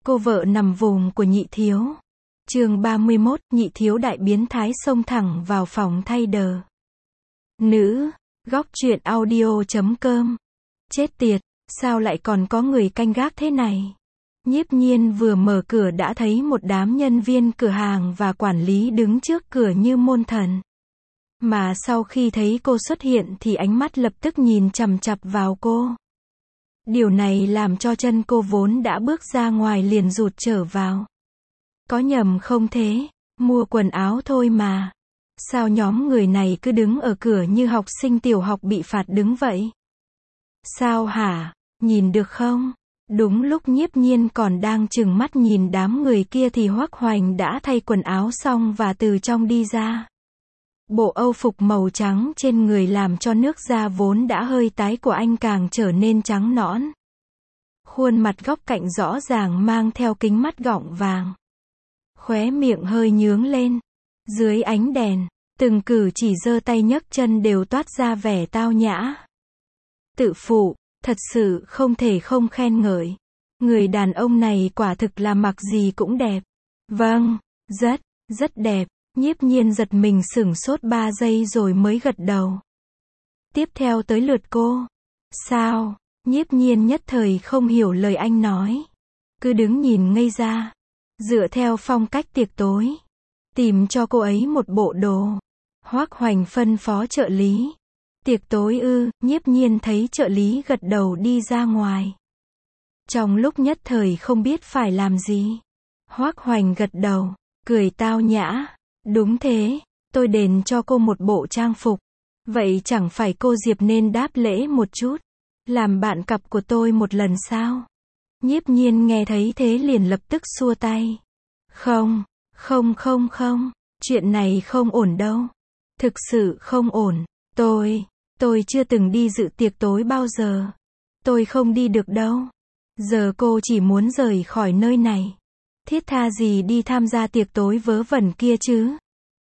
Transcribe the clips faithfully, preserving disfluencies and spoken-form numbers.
Cô vợ nằm vùng của nhị thiếu. Chương ba mươi mốt, nhị thiếu đại biến thái xông thẳng vào phòng thay đờ. Nữ, góc truyện audio chấm com. Chết tiệt, sao lại còn có người canh gác thế này? Nhiếp Nhiên vừa mở cửa đã thấy một đám nhân viên cửa hàng và quản lý đứng trước cửa như môn thần. Mà sau khi thấy cô xuất hiện thì ánh mắt lập tức nhìn chằm chằm vào cô. Điều này làm cho chân cô vốn đã bước ra ngoài liền rụt trở vào. Có nhầm không thế? Mua quần áo thôi mà. Sao nhóm người này cứ đứng ở cửa như học sinh tiểu học bị phạt đứng vậy? Sao hả? Nhìn được không? Đúng lúc Nhiếp Nhiên còn đang trừng mắt nhìn đám người kia thì Hoắc Hoành đã thay quần áo xong và từ trong đi ra. Bộ âu phục màu trắng trên người làm cho nước da vốn đã hơi tái của anh càng trở nên trắng nõn. Khuôn mặt góc cạnh rõ ràng mang theo kính mắt gọng vàng. Khóe miệng hơi nhướng lên. Dưới ánh đèn, từng cử chỉ giơ tay nhấc chân đều toát ra vẻ tao nhã. Tự phụ, thật sự không thể không khen ngợi. Người đàn ông này quả thực là mặc gì cũng đẹp. Vâng, rất, rất đẹp. Nhiếp Nhiên giật mình sửng sốt ba giây rồi mới gật đầu. Tiếp theo tới lượt cô. Sao? Nhiếp Nhiên nhất thời không hiểu lời anh nói. Cứ đứng nhìn ngây ra. Dựa theo phong cách tiệc tối. Tìm cho cô ấy một bộ đồ. Hoắc Hoành phân phó trợ lý. Tiệc tối ư? Nhiếp Nhiên thấy trợ lý gật đầu đi ra ngoài. Trong lúc nhất thời không biết phải làm gì. Hoắc Hoành gật đầu, cười tao nhã. Đúng thế, tôi đền cho cô một bộ trang phục. Vậy chẳng phải cô Diệp nên đáp lễ một chút. Làm bạn cặp của tôi một lần sao? Nhiếp Nhiên nghe thấy thế liền lập tức xua tay. Không, không không không, chuyện này không ổn đâu. Thực sự không ổn. Tôi, tôi chưa từng đi dự tiệc tối bao giờ. Tôi không đi được đâu. Giờ cô chỉ muốn rời khỏi nơi này. Thiết tha gì đi tham gia tiệc tối vớ vẩn kia chứ?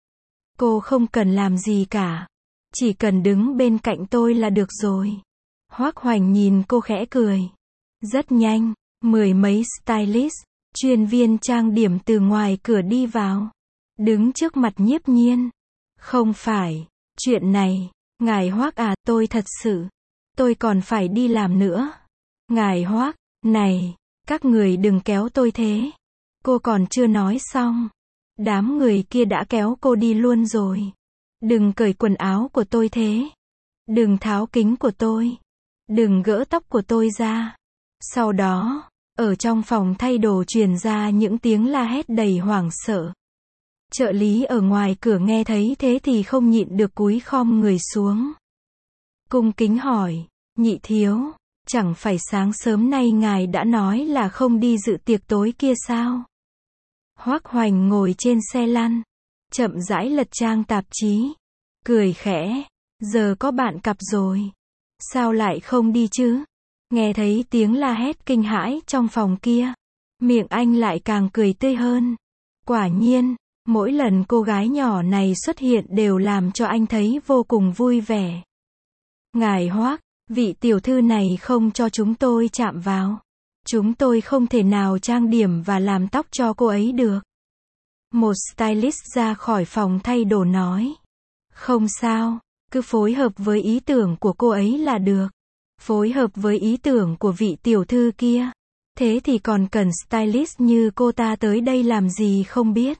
Cô không cần làm gì cả. Chỉ cần đứng bên cạnh tôi là được rồi. Hoắc Hoành nhìn cô khẽ cười. Rất nhanh, mười mấy stylist, chuyên viên trang điểm từ ngoài cửa đi vào. Đứng trước mặt Nhiếp Nhiên. Không phải, chuyện này, ngài Hoắc à, tôi thật sự, tôi còn phải đi làm nữa. Ngài Hoắc, này, các người đừng kéo tôi thế. Cô còn chưa nói xong. Đám người kia đã kéo cô đi luôn rồi. Đừng cởi quần áo của tôi thế. Đừng tháo kính của tôi. Đừng gỡ tóc của tôi ra. Sau đó, ở trong phòng thay đồ truyền ra những tiếng la hét đầy hoảng sợ. Trợ lý ở ngoài cửa nghe thấy thế thì không nhịn được cúi khom người xuống. Cung kính hỏi, nhị thiếu, chẳng phải sáng sớm nay ngài đã nói là không đi dự tiệc tối kia sao? Hoắc Hoành ngồi trên xe lăn, chậm rãi lật trang tạp chí, cười khẽ, giờ có bạn cặp rồi, sao lại không đi chứ? Nghe thấy tiếng la hét kinh hãi trong phòng kia, miệng anh lại càng cười tươi hơn. Quả nhiên, mỗi lần cô gái nhỏ này xuất hiện đều làm cho anh thấy vô cùng vui vẻ. Ngài Hoắc, vị tiểu thư này không cho chúng tôi chạm vào. Chúng tôi không thể nào trang điểm và làm tóc cho cô ấy được. Một stylist ra khỏi phòng thay đồ nói. Không sao, cứ phối hợp với ý tưởng của cô ấy là được. Phối hợp với ý tưởng của vị tiểu thư kia. Thế thì còn cần stylist như cô ta tới đây làm gì không biết.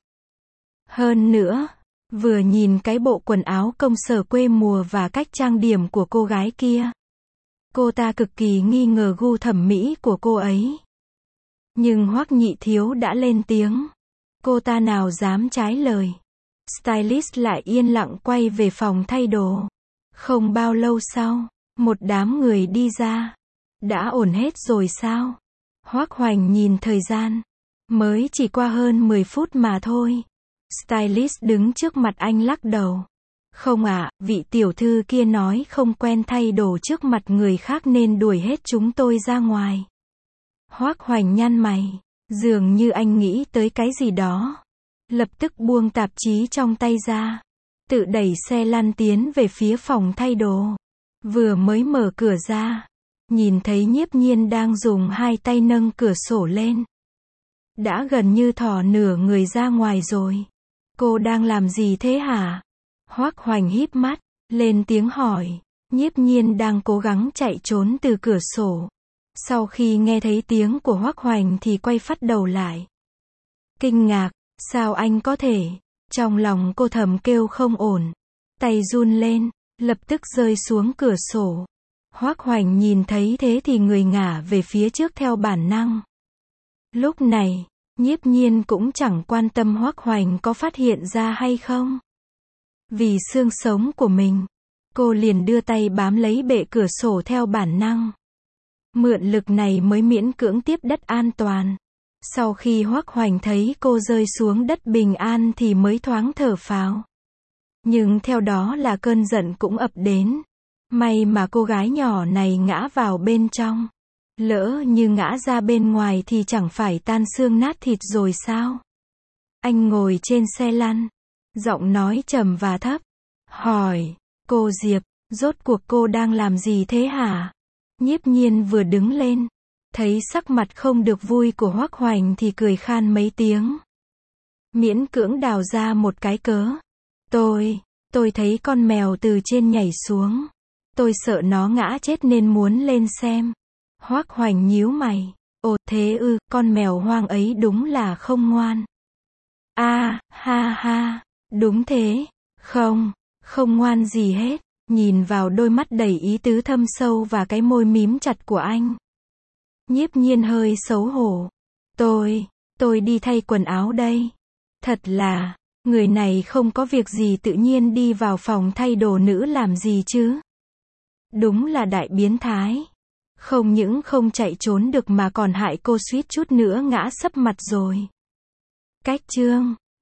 Hơn nữa, vừa nhìn cái bộ quần áo công sở quê mùa và cách trang điểm của cô gái kia. Cô ta cực kỳ nghi ngờ gu thẩm mỹ của cô ấy. Nhưng Hoắc nhị thiếu đã lên tiếng. Cô ta nào dám trái lời. Stylist lại yên lặng quay về phòng thay đồ. Không bao lâu sau, một đám người đi ra. Đã ổn hết rồi sao? Hoắc Hoành nhìn thời gian. Mới chỉ qua hơn mười phút mà thôi. Stylist đứng trước mặt anh lắc đầu. Không ạ, à, vị tiểu thư kia nói không quen thay đồ trước mặt người khác nên đuổi hết chúng tôi ra ngoài. Hoắc Hoành nhăn mày, dường như anh nghĩ tới cái gì đó. Lập tức buông tạp chí trong tay ra. Tự đẩy xe lăn tiến về phía phòng thay đồ. Vừa mới mở cửa ra, nhìn thấy Nhiếp Nhiên đang dùng hai tay nâng cửa sổ lên. Đã gần như thò nửa người ra ngoài rồi. Cô đang làm gì thế hả? Hoắc Hoành híp mắt, lên tiếng hỏi. Nhiếp Nhiên đang cố gắng chạy trốn từ cửa sổ. Sau khi nghe thấy tiếng của Hoắc Hoành thì quay phắt đầu lại. Kinh ngạc, sao anh có thể? Trong lòng cô thầm kêu không ổn. Tay run lên, lập tức rơi xuống cửa sổ. Hoắc Hoành nhìn thấy thế thì người ngả về phía trước theo bản năng. Lúc này, Nhiếp Nhiên cũng chẳng quan tâm Hoắc Hoành có phát hiện ra hay không. Vì xương sống của mình, cô liền đưa tay bám lấy bệ cửa sổ theo bản năng. Mượn lực này mới miễn cưỡng tiếp đất an toàn. Sau khi Hoắc Hoành thấy cô rơi xuống đất bình an thì mới thoáng thở phào. Nhưng theo đó là cơn giận cũng ập đến. May mà cô gái nhỏ này ngã vào bên trong. Lỡ như ngã ra bên ngoài thì chẳng phải tan xương nát thịt rồi sao? Anh ngồi trên xe lăn, giọng nói trầm và thấp, hỏi, cô Diệp, rốt cuộc cô đang làm gì thế hả? Nhiếp Nhiên vừa đứng lên, thấy sắc mặt không được vui của Hoắc Hoành thì cười khan mấy tiếng. Miễn cưỡng đào ra một cái cớ. Tôi, tôi thấy con mèo từ trên nhảy xuống. Tôi sợ nó ngã chết nên muốn lên xem. Hoắc Hoành nhíu mày. Ồ thế ư, con mèo hoang ấy đúng là không ngoan. A, à, ha ha, đúng thế. Không, không ngoan gì hết. Nhìn vào đôi mắt đầy ý tứ thâm sâu và cái môi mím chặt của anh. Nhiếp Nhiên hơi xấu hổ. Tôi, tôi đi thay quần áo đây. Thật là, người này không có việc gì tự nhiên đi vào phòng thay đồ nữ làm gì chứ. Đúng là đại biến thái. Không những không chạy trốn được mà còn hại cô suýt chút nữa ngã sấp mặt rồi. Cách chương